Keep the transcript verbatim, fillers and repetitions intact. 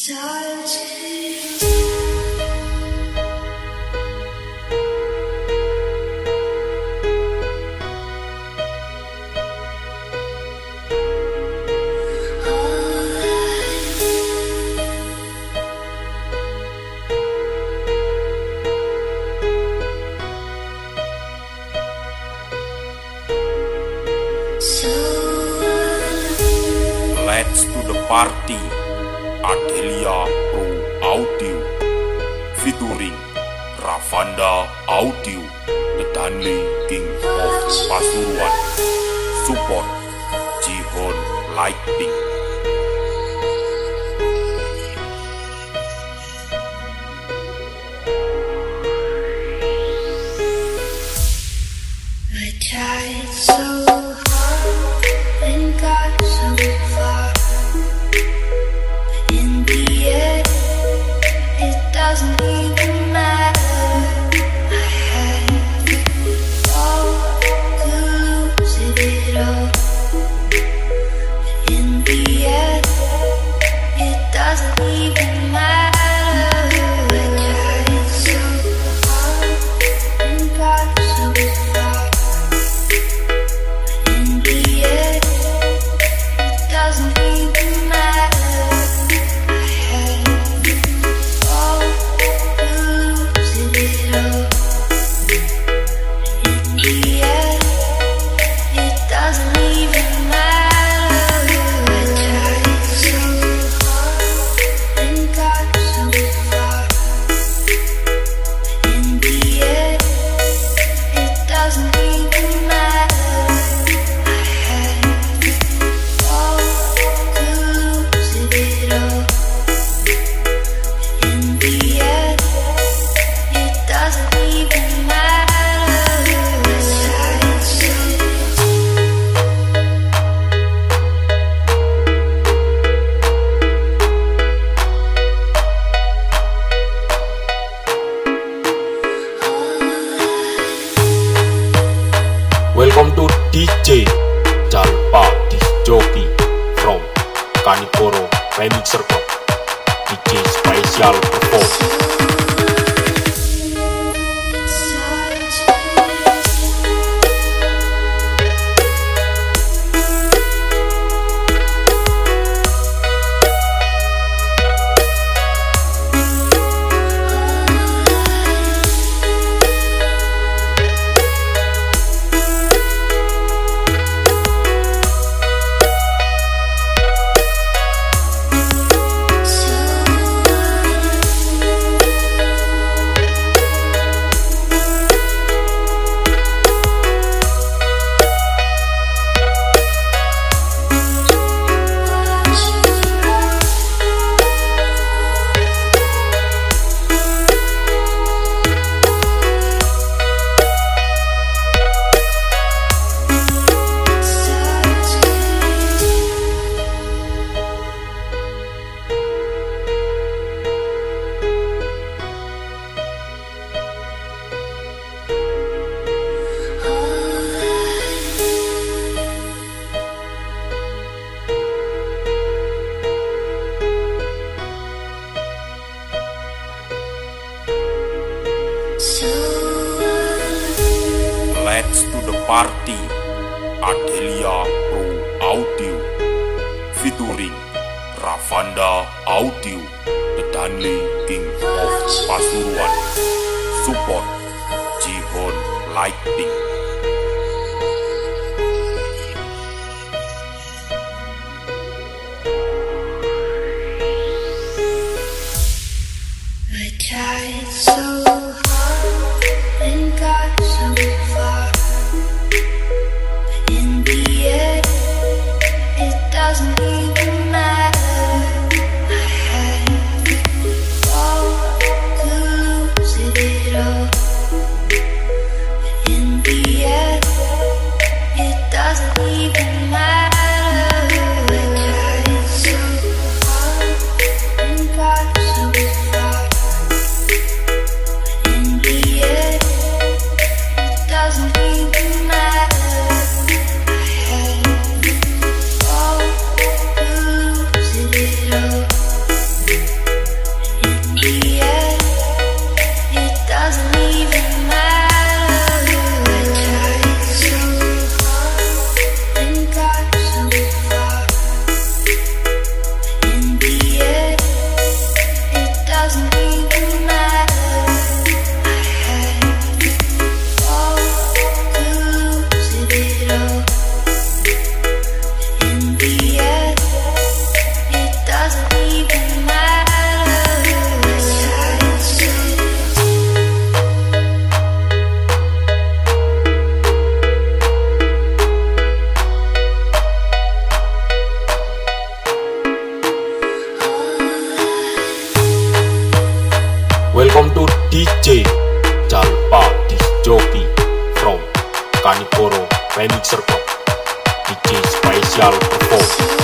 Let's to the party, Adelia Pro Audio, featuring Ravanda Audio, the Danley King of Pasuruan. Support Jihon Lighting. I tried so hard and got so far, but in the end, it doesn't even matter. I had all to lose it all, but in the end, it doesn't even matter. I tried so hard and got so far. Doesn't even matter. I had all to lose it all. In the end, it doesn't even matter. I tried so hard and got so far. In the end, it doesn't even matter. Welcome to D J Jalpa Disc Jockey from Kaniporo Remix Circle. D J Special Perform. Let's to the party, Adelia Pro Audio, featuring Ravanda Audio, the Danley King of Pasuruan. Support Jihon Lighting. I tried so hard and got so far, but in the end, it doesn't even matter. I had all to lose it all, but in the Welcome to D J Jalpa Disc Jockey from Kaniporo Remix Circle. D J Special Perform.